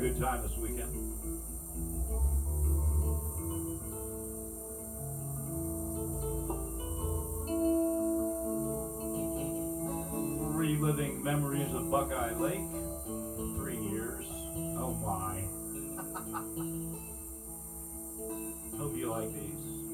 good time this weekend. Reliving memories of Buckeye Lake. 3 years. Oh my. Hope you like these.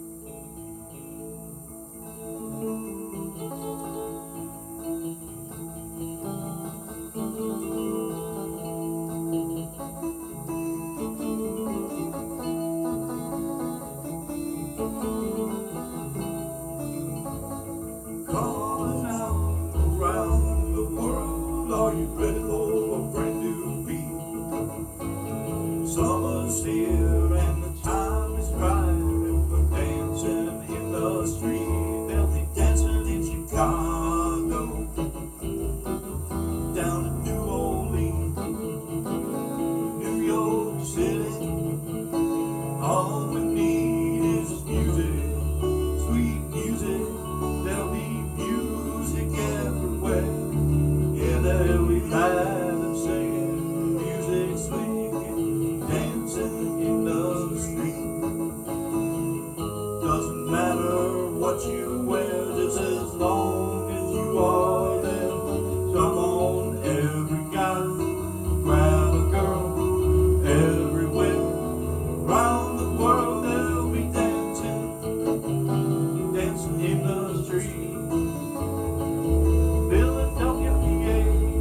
Calling out around the world, are you ready for a brand new beat? Summer's here and the time is right for dancing in the street. They'll be dancing in Chicago, down in New Orleans, New York City. All we need is music, sweet music. There'll be music everywhere. Yeah, they'll be live and singing, music swinging, dancing in the street. Doesn't matter what you wear, just as long as you are there. Come on, every guy, grab a girl, everywhere. Around the world they'll be dancing, dancing in the street. Philadelphia, PA,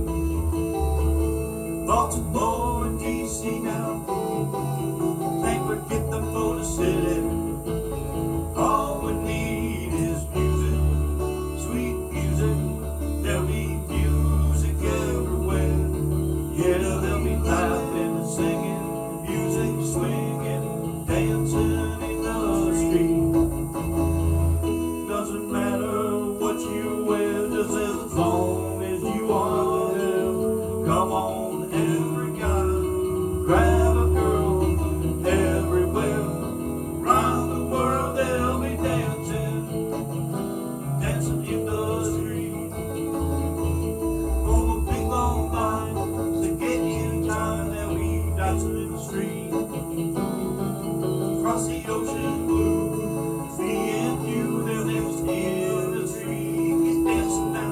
Baltimore and DC now. Can't forget the Motor City. All we need is music, sweet music. There'll be music everywhere. Yeah, they'll be laughing and singing, music swinging, dancing in the street. Doesn't matter what you wear, just as long as you are there. Come on, every guy, grab a girl, everywhere. Around the world they'll be dancing, dancing in the street. For the big long line to get in time, they'll be dancing in the street. Across the ocean blue, me and you, they'll dance in the street. Get dancing now.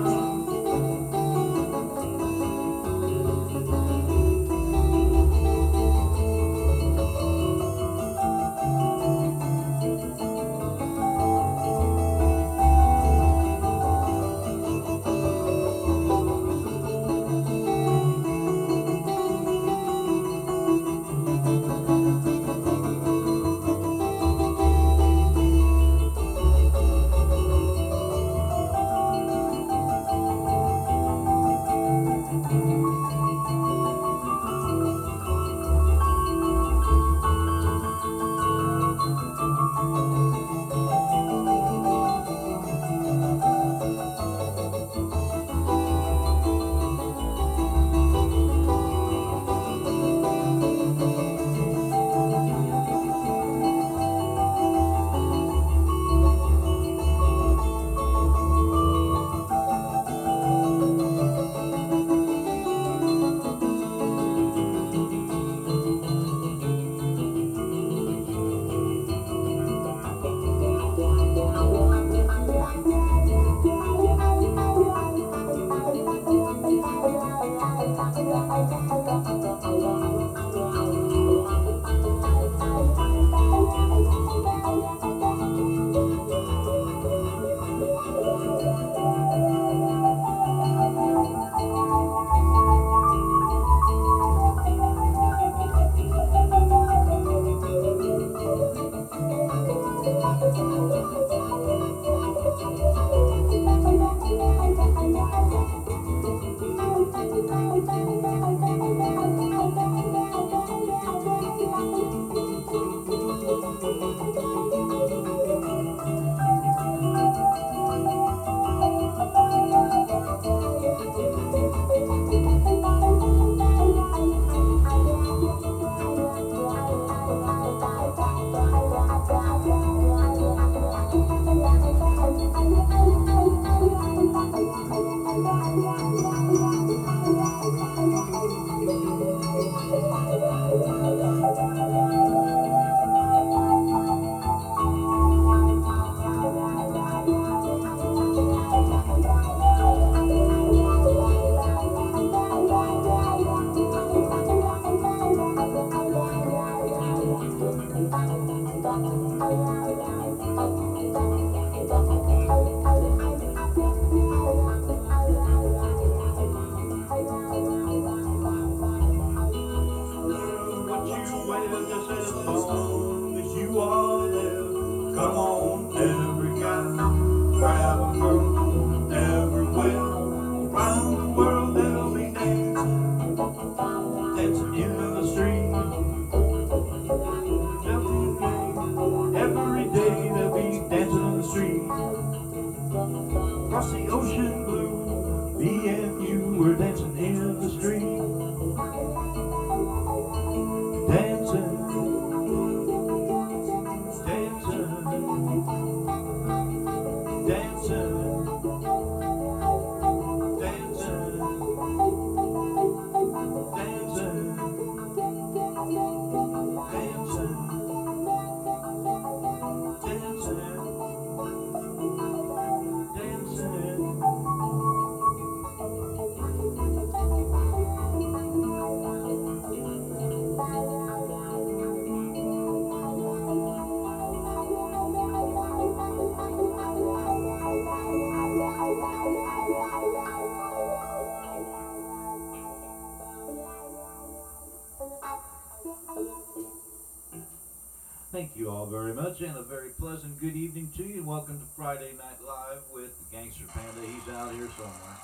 were dancing in the street, dancing, dancing, dancing, dancing, dancing, dancing, dancing, Thank you all very much, and a very pleasant good evening to you, and welcome to Friday Night Live with the Gangster Panda. He's out here somewhere.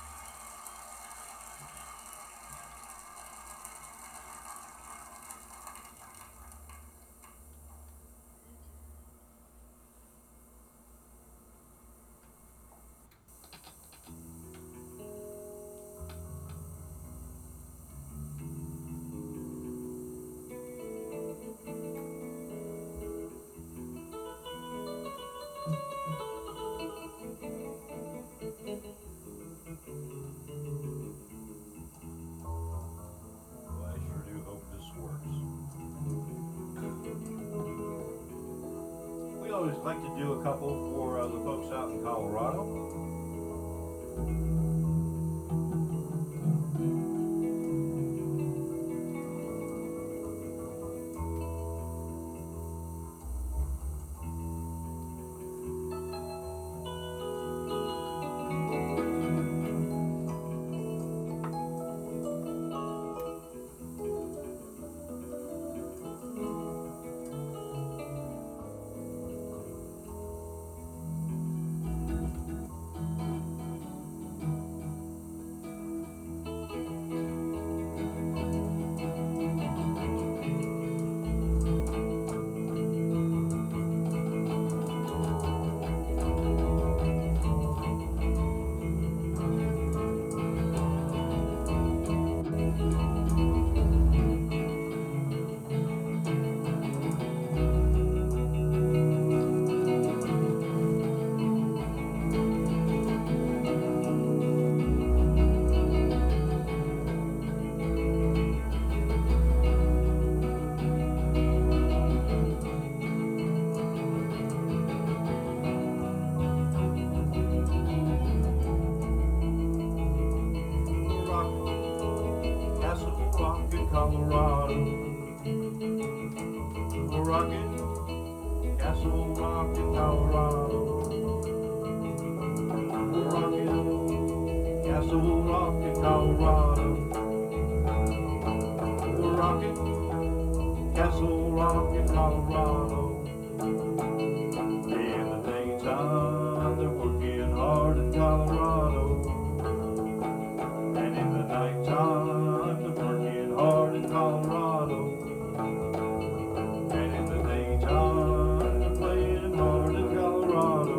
Well, I sure do hope this works. We always like to do a couple for the folks out in Colorado. Castle Rock in Colorado. We're rocking Castle Rock in Colorado. We're rocking Castle Rock in Colorado. We're rocking Castle Rock in Colorado. In the daytime, they're working hard in Colorado. And in the nighttime, they're working hard in Colorado. And in the daytime, they're playing hard in Colorado.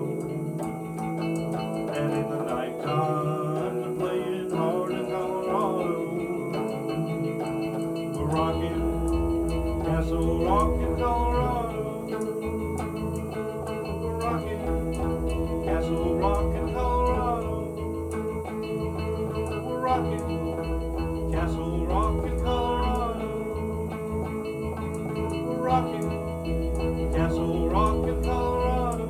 And in the nighttime, they're playing hard in Colorado. We're rocking Castle Rock in Colorado. We're rocking Castle Rock in Colorado. We're rocking Castle Rock in Colorado. We're rocking Castle Rock in Colorado.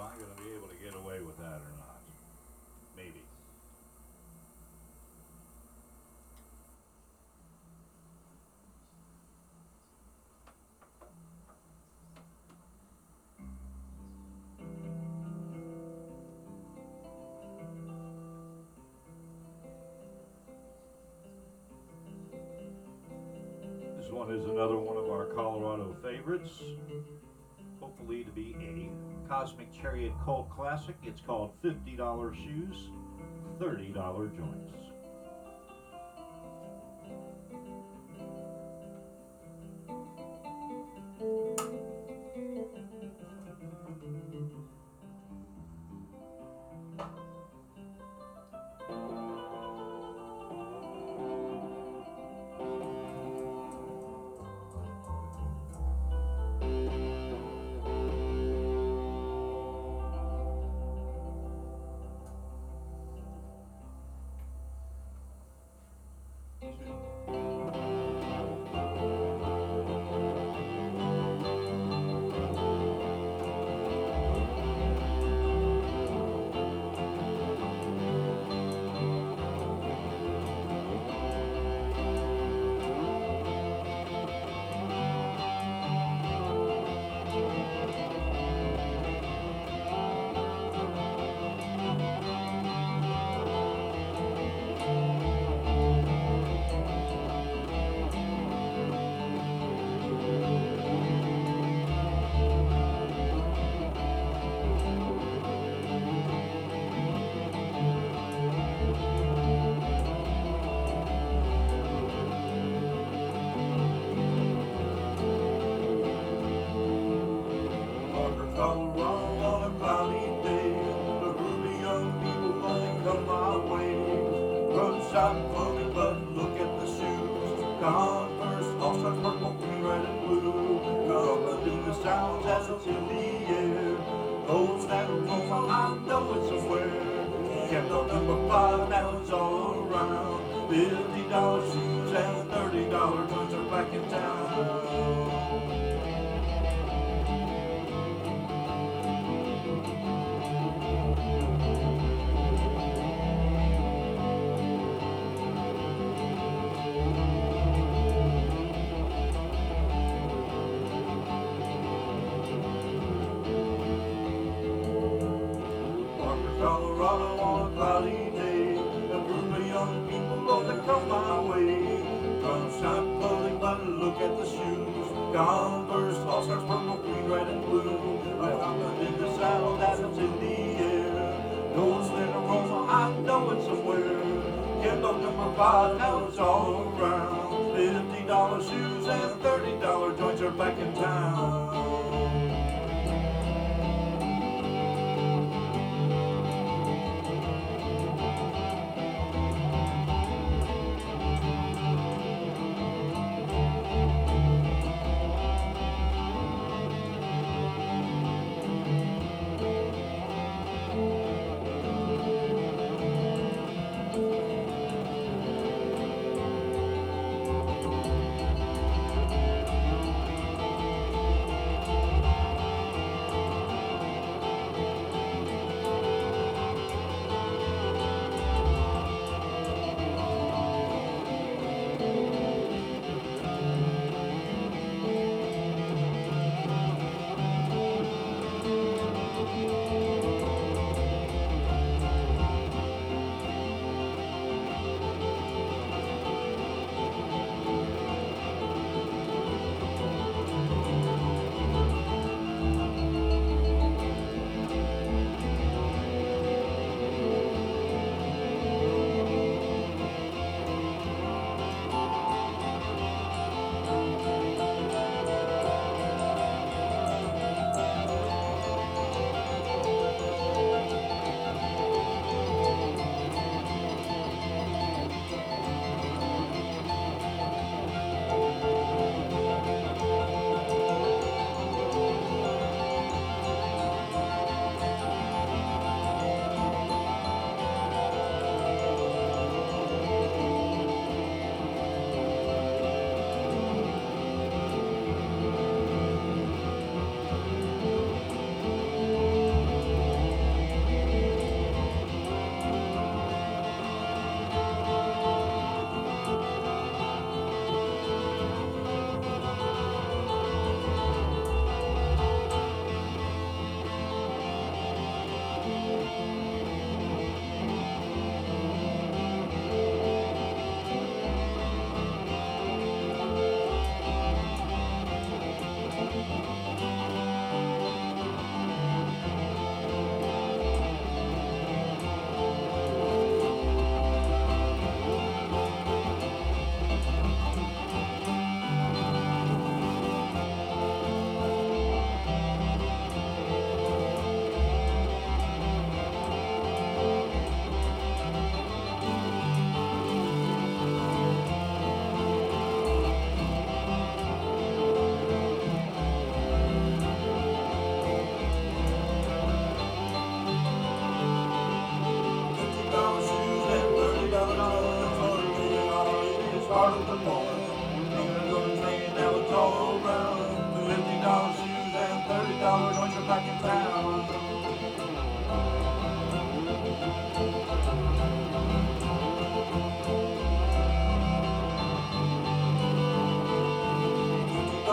I gonna be able to get away with that or not? Maybe. This one is another one of our Colorado favorites. Hopefully to be a Cosmic Chariot Cult Classic. It's called $50 Shoes, $30 Joints. Colorado on a cloudy day, the groovy young people only come my way. Run shop clothing, but look at the shoes. Converse, all stars purple, green, red, and blue. Come do the sounds as it's in the air. Those that roll, I know it's somewhere. Kept on number 5, now it's all around. $50 shoes and $30 joints are back in town. Colorado on a cloudy day, a group of young people both that come my way. From shop clothing, but look at the shoes. Converse, all stars purple, green, red, and blue. I'm hopping in the saddle, that's in the air. Those that are Roma, I know it's somewhere. Kindle number 5, now it's all around. $50 shoes and $30 joints are back in town.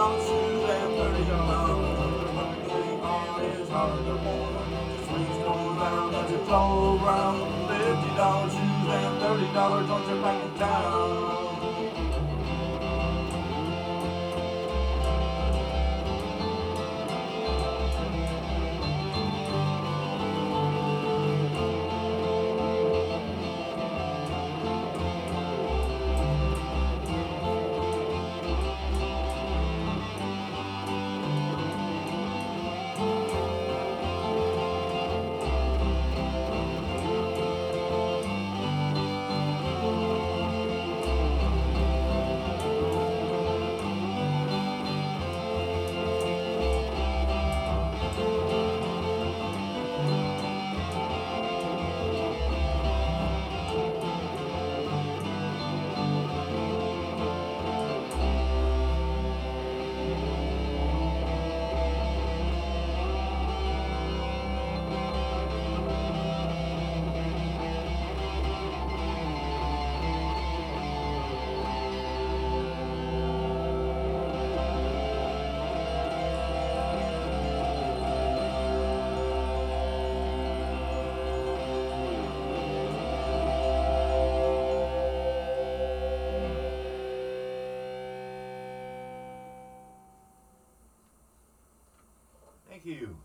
$50 shoes and $30 underwear. On his heart of water, just reach going round, let it all around. $50 shoes and $30 don't you back in town. Thank you.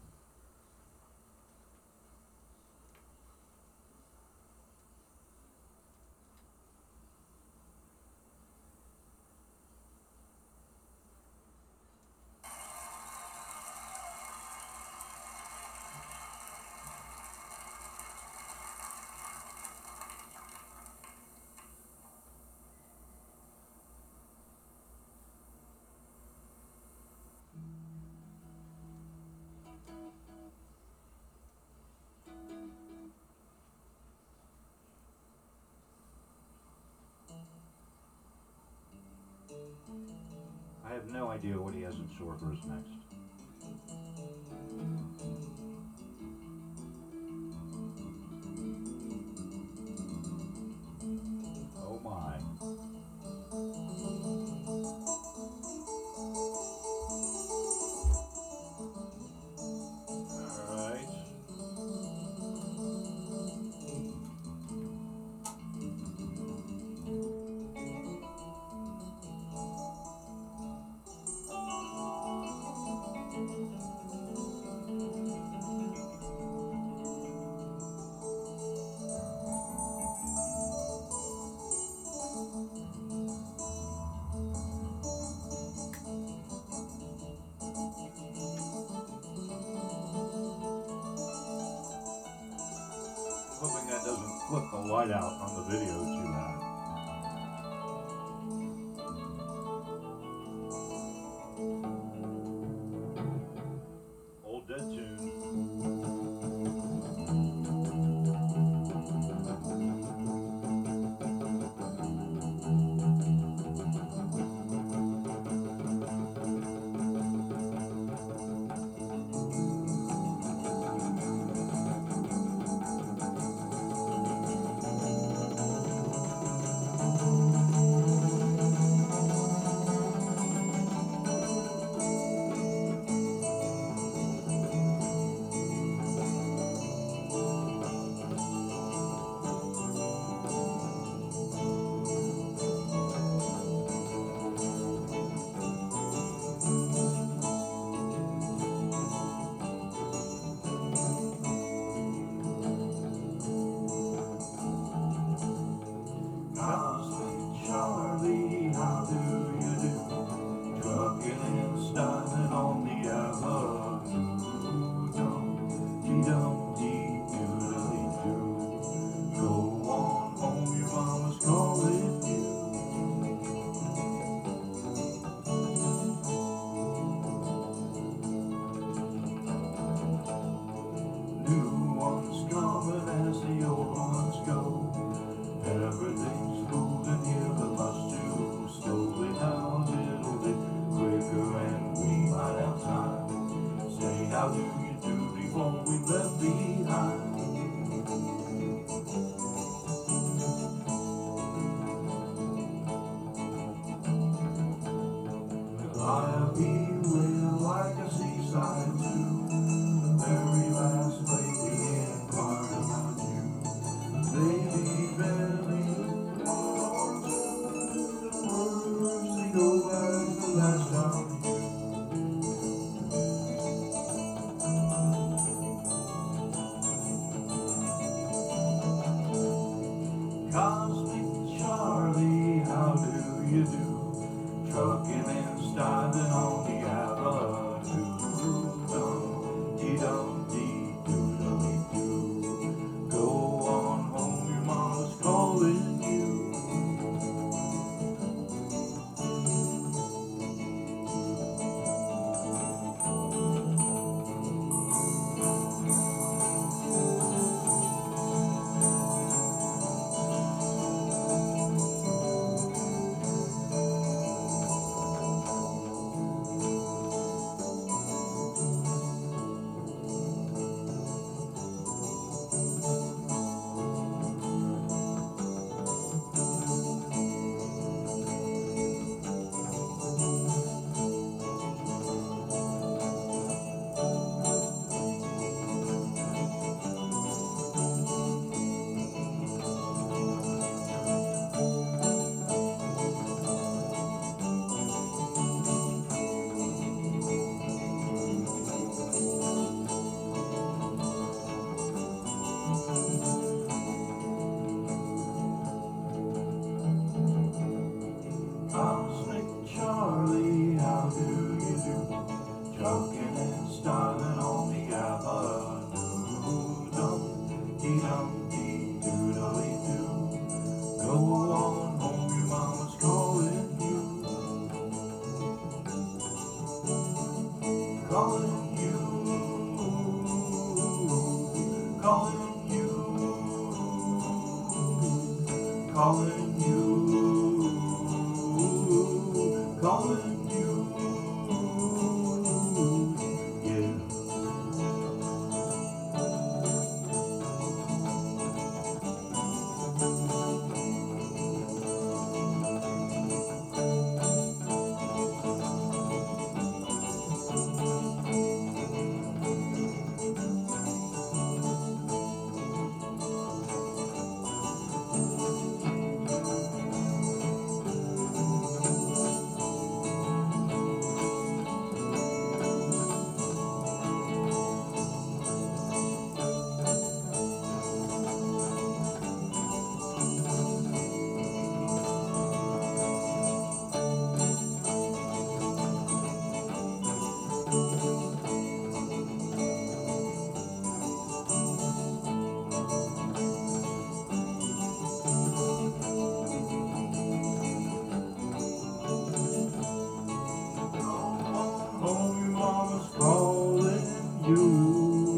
I have no idea what he has in store for us next. Oh my. All right. Hoping that doesn't flip the light out on the video too bad. Old dead tune. Cosmic Charlie, how do you do? Trucking and starting on the avenue. Dum-dee-dum-dee, doodly-doo. Go on home, your mama's calling you. New ones coming as the old ones go. Everything's moving here, but much too slowly now, a little bit quicker, and we might have time. Say, how do you do before we left behind? Miami will like a seaside too. The very last lady inquired about you. Baby, baby, one or two words they go back the last time. Cosmic Charlie, how do you do? Trucking and standing on the avenue. Dum-dee-dum-dee-doodly-doo. Go on home, your mama's calling you. Cosmic Charlie, how do you do? Trucking and styling on the avenue. Dum-dee-dum-dee-doodly-doo. Go on home, your mama's calling you. Calling you. Calling you. Calling you. Calling you, yeah. Home, your mama's calling you.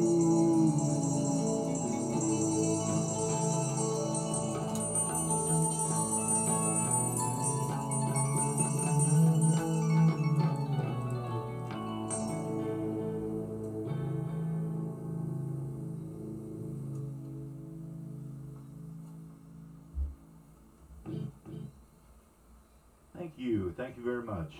Thank you. Thank you very much.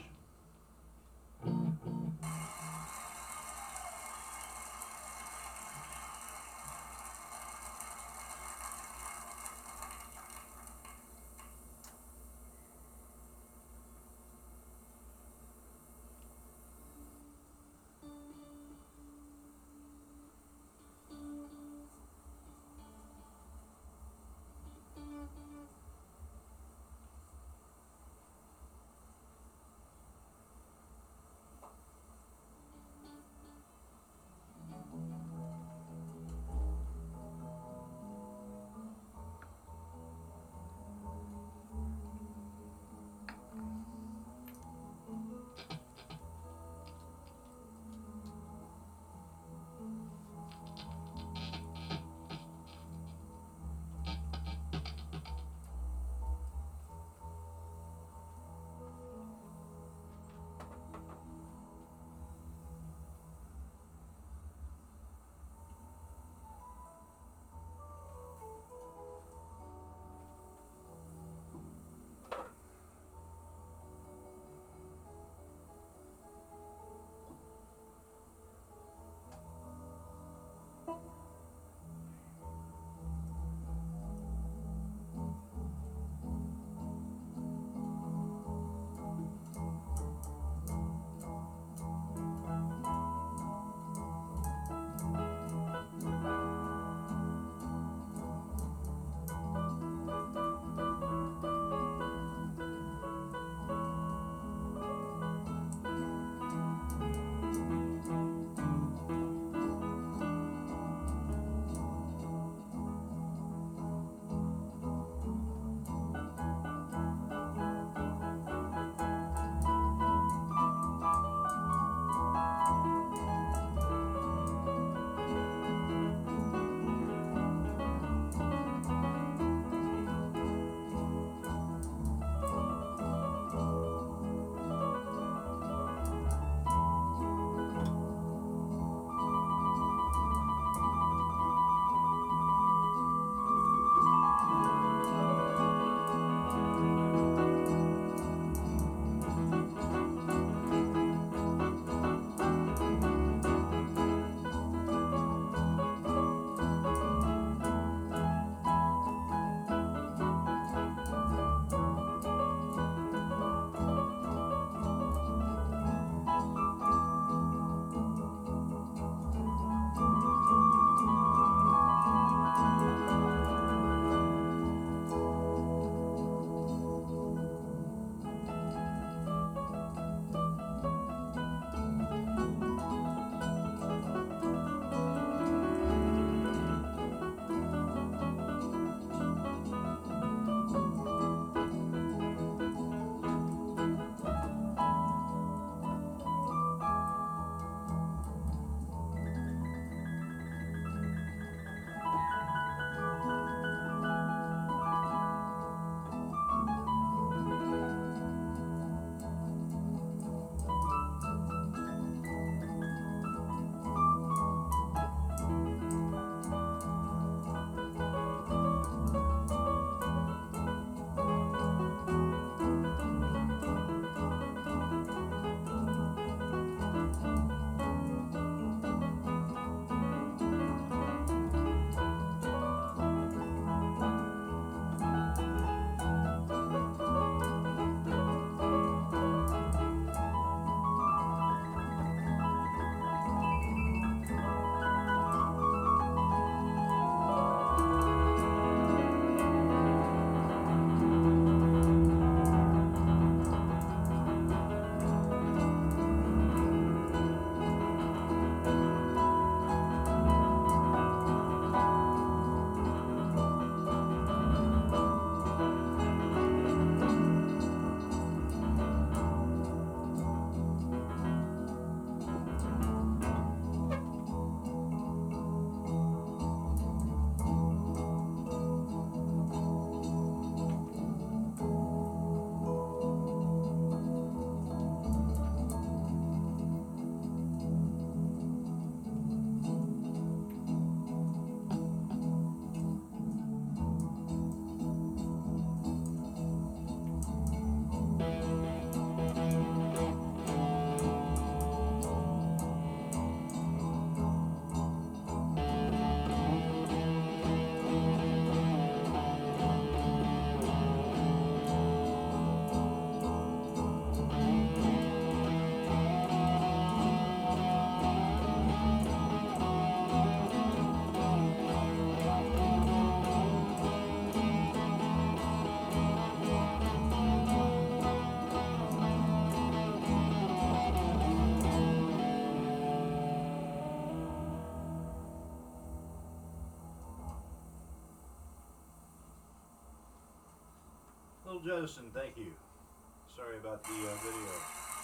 Jettison, thank you. Sorry about the video.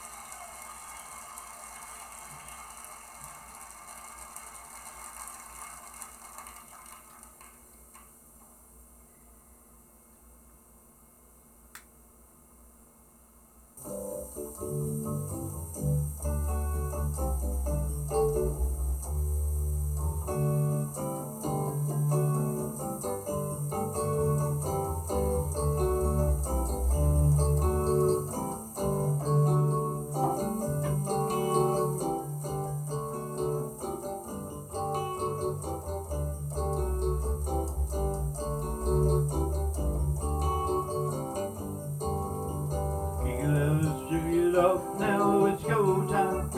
Let's check it up now, it's go time.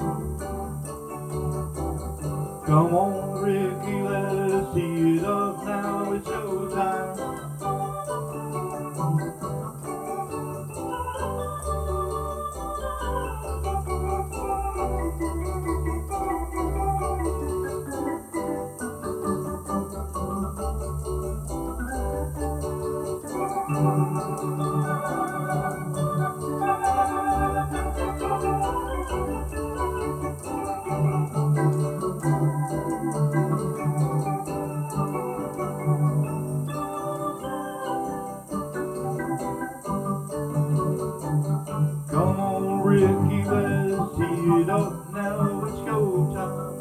Come on, Ricky, let's see it up now, it's go time. Come on, Ricky, let's see it up now, it's go time.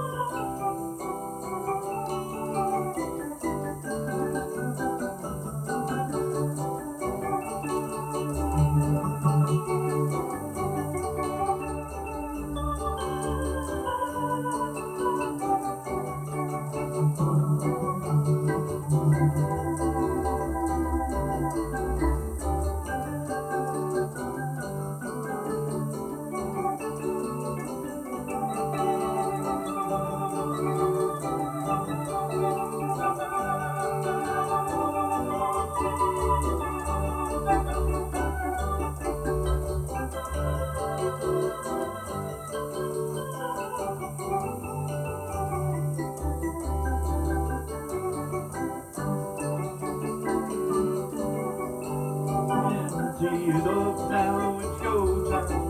See it up now, it's go time.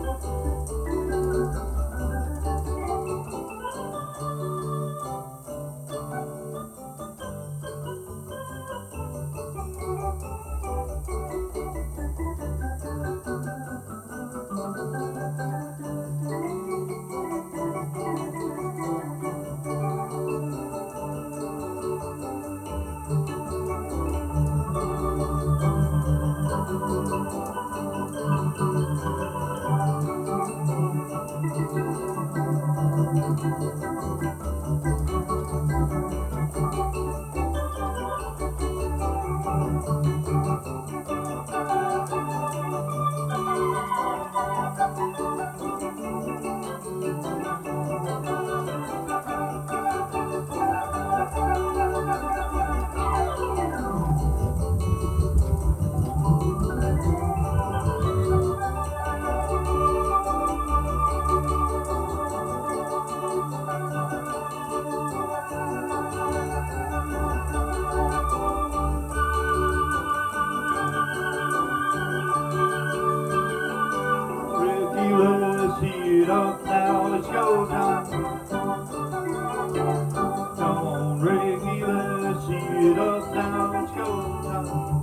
Ricky, let's see it up now, it's go time. Come on, Ricky, let's see it up now, it's go time.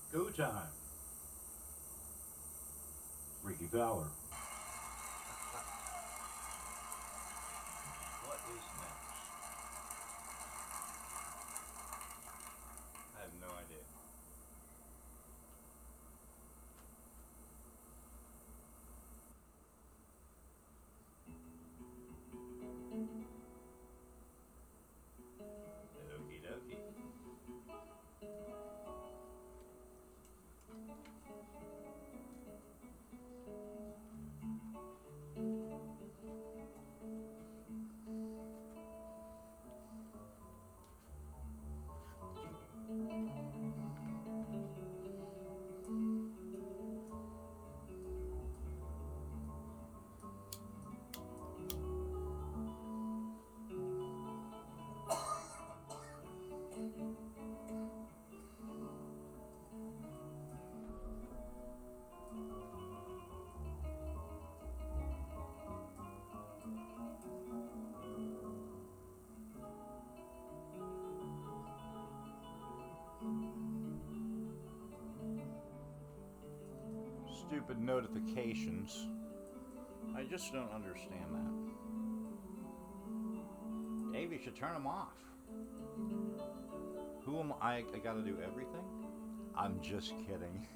Go time. Ricky Fowler. What is next? I have no idea. Okie dokie. Stupid notifications. I just don't understand that. Dave, you should turn them off. Who am I? I gotta do everything? I'm just kidding.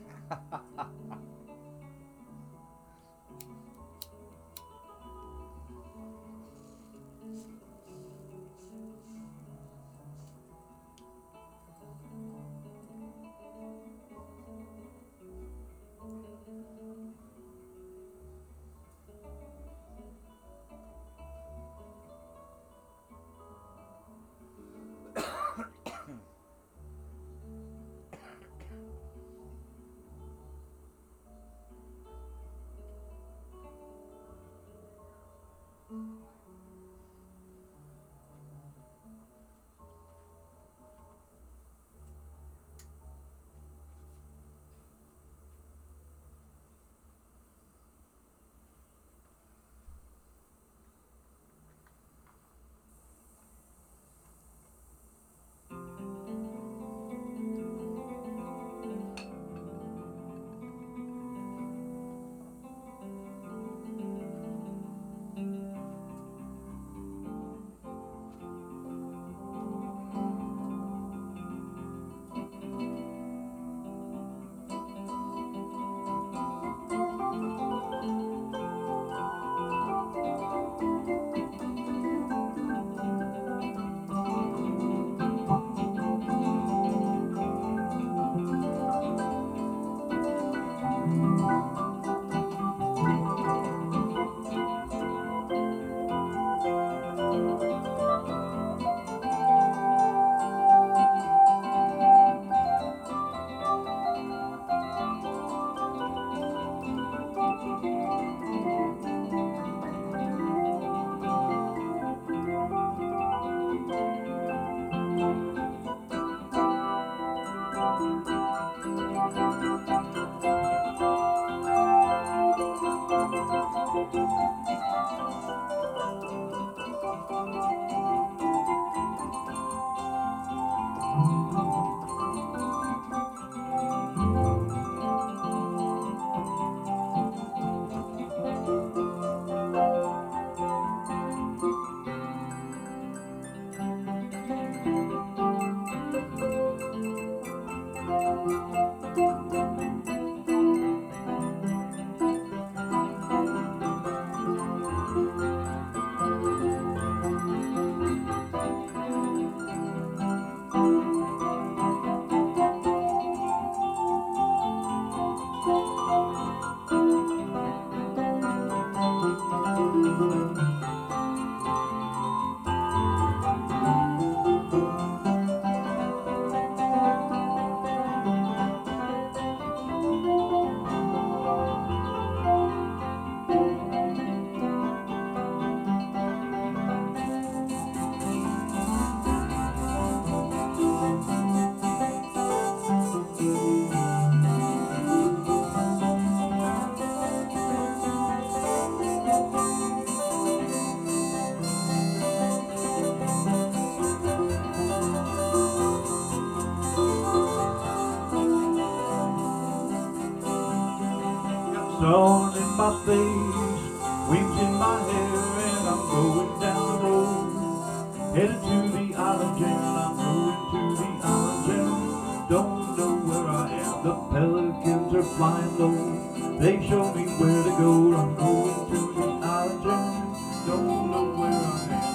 sun in my face, winds in my hair, and I'm going down the road. Headed to the island jam, I'm going to the island jam. Don't know where I am, the pelicans are flying low. They show me where to go, I'm going to the island jam. Don't know where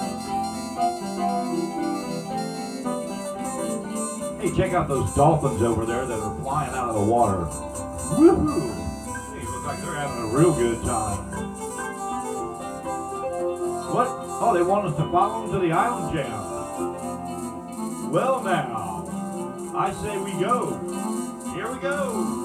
I am. Hey, check out those dolphins over there that are flying out of the water. Woohoo! They look like they're having a real good time. What? Oh, they want us to follow them to the island jam. Well now, I say we go. Here we go.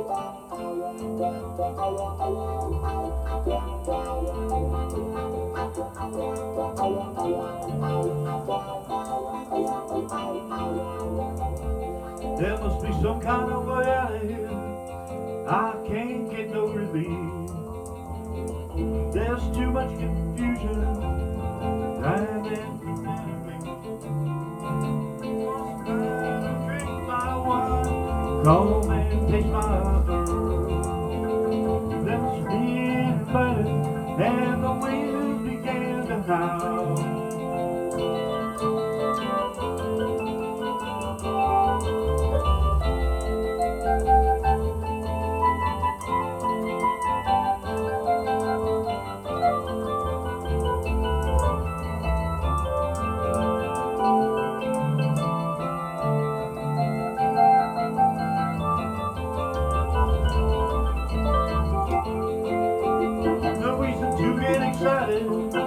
There must be some kind of way out of here. I can't get no relief. There's too much confusion driving me. Drink my wine, come and taste my herb. Then the speed faded and the winds began to howl. No reason to get excited.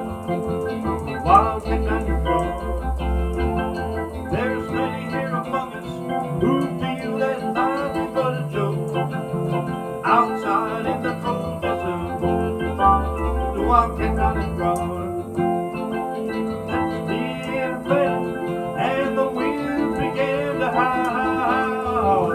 Wild cat down your front. There's many here among us who feel that life is but a joke. Outside in the cold desert, the wild cat down and run. That's the fell, and the winds began to howl.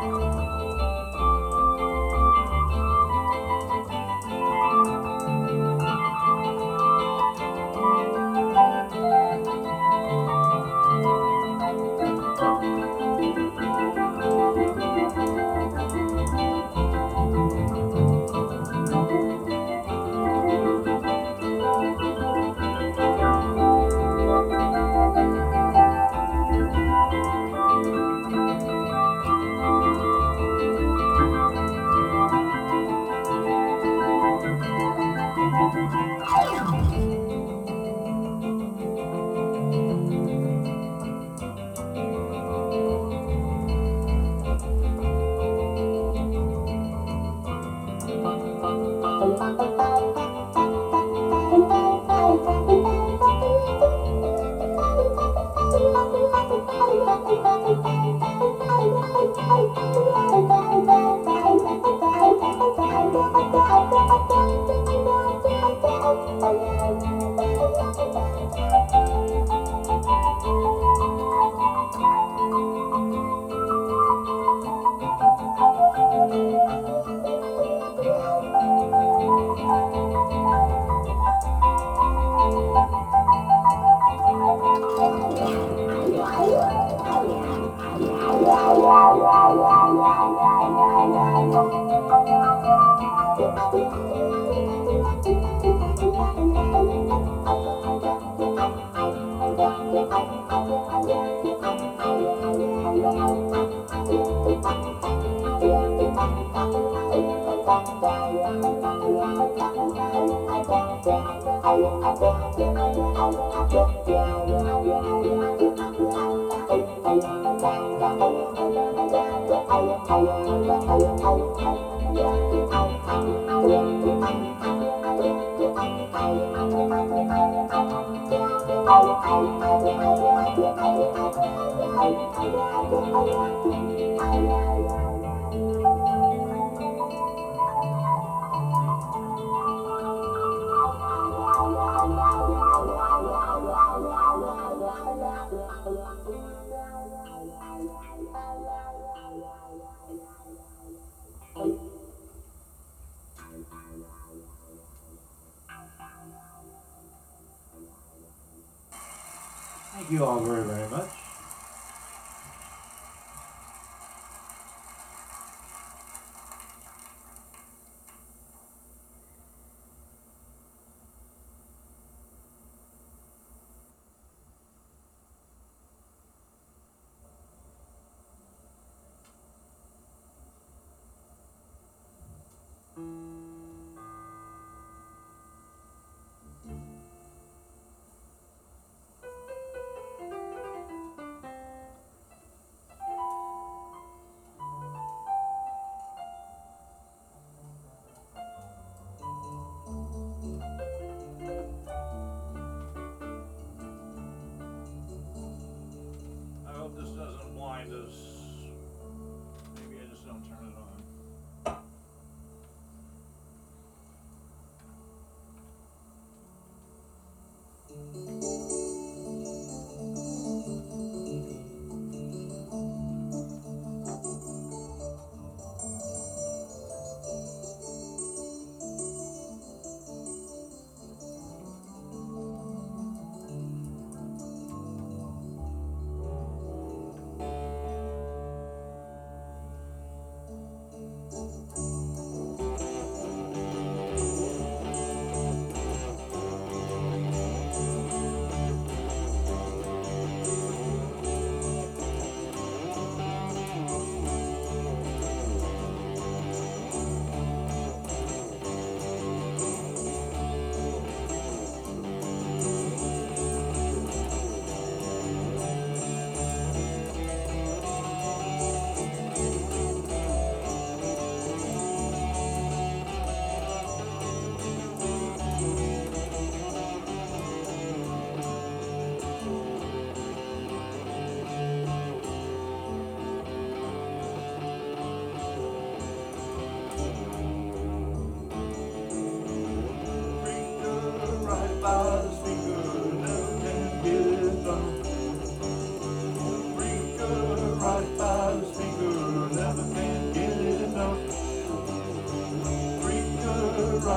Thank you all very, very much.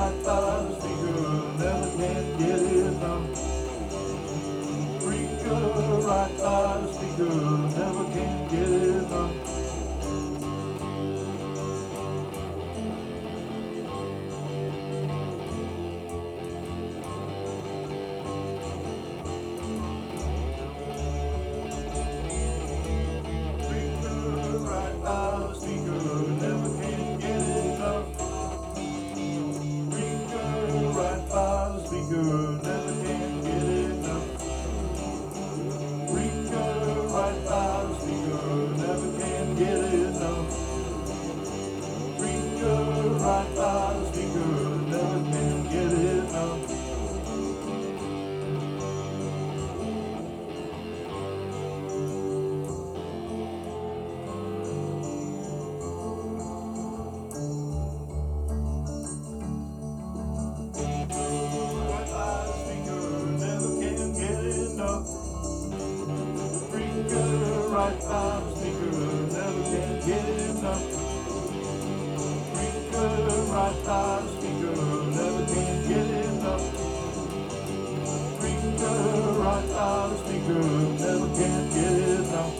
right by the speaker, never can get enough. Rika, right by the speaker, never can get enough. Right by the speaker, never can get enough. Rika, right by the speaker, never can get enough. Rika, right by the speaker, never can get enough. Rika, right by the speaker, never can get enough. Right by the speaker, never can get enough. Rika, right by the speaker, never can get enough. Rika, right by the speaker, never can get enough. Rika, right by the speaker, never can get enough.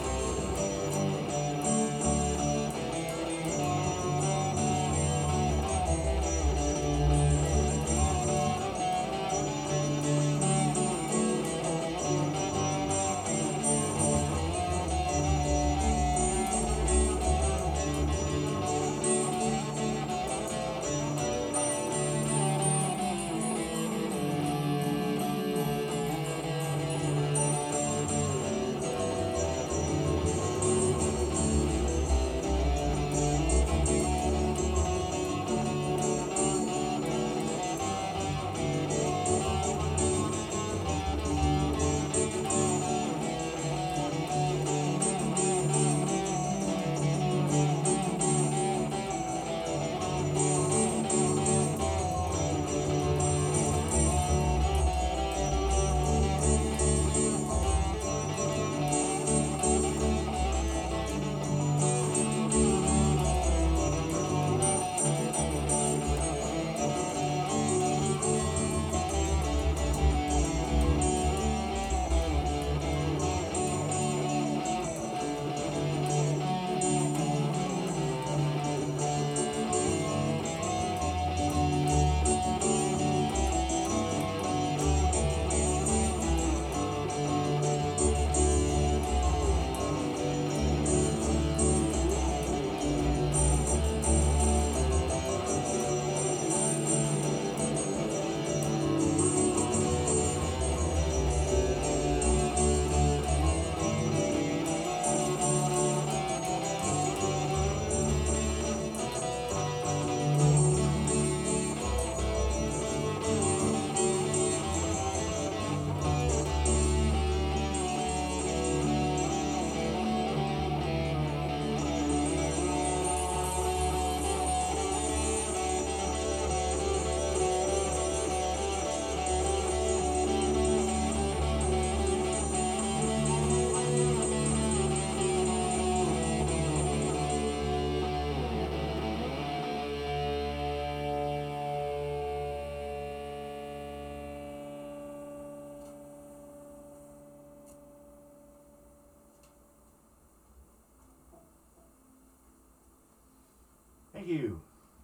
Thank you.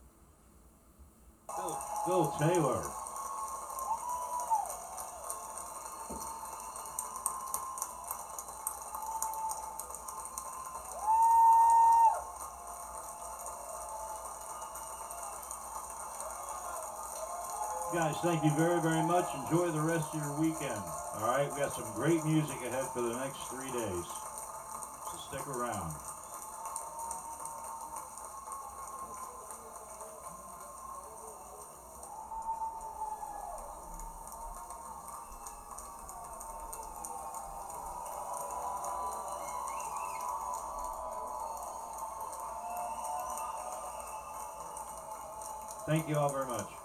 Phil Taylor. Guys, thank you very, very much. Enjoy the rest of your weekend. All right, we got some great music ahead for the next 3 days. So stick around. Thank you all very much.